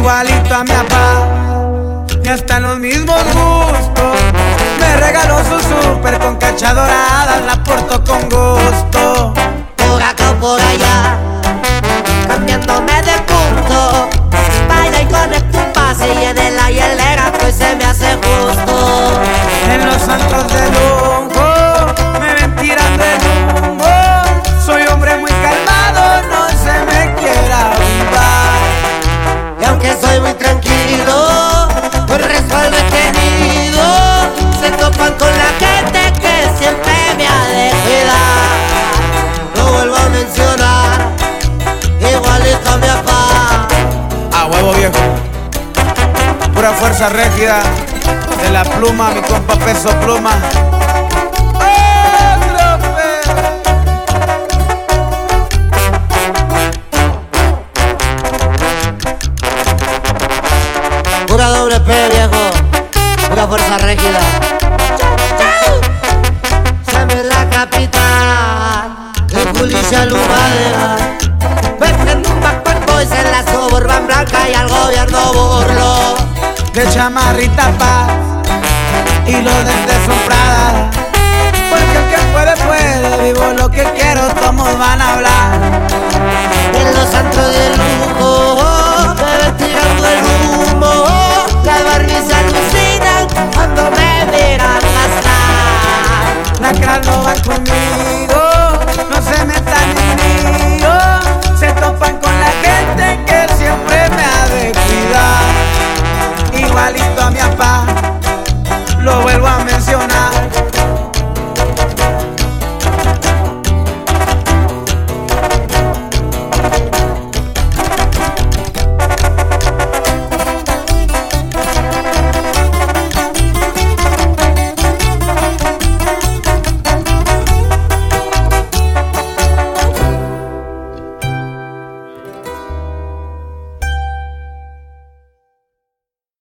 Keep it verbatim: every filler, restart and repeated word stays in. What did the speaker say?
igualito a mi papá, y hasta en los mismos gustos. Me regaló su súper con cacha dorada, la porto con gusto. Por acá o por allá, cambiándome de punto. Baila y conecta un pase y en el aire el gato y se me hace justo. En los antros de lujo me ven tirando el humo. Soy hombre muy calmado, no se me quiera avivar. Y aunque soy muy tranquilo, por respaldo he tenido. Se topan con la gente que siempre me ha de cuidar. Lo vuelvo a mencionar, igualito a mi papá. A huevo viejo, pura fuerza rígida de la pluma, mi compa Peso Pluma. Pura doble P, viejo, pura fuerza rígida. Llame la capital, el policía lo va a dejar. Venden un Backpack Boys en la Suburban Blanca y al gobierno burlo. De chamarrita paz y los dentes son Prada, porque el que puede, puede. Vivo lo que quiero, todos van a hablar. En los antros de lujo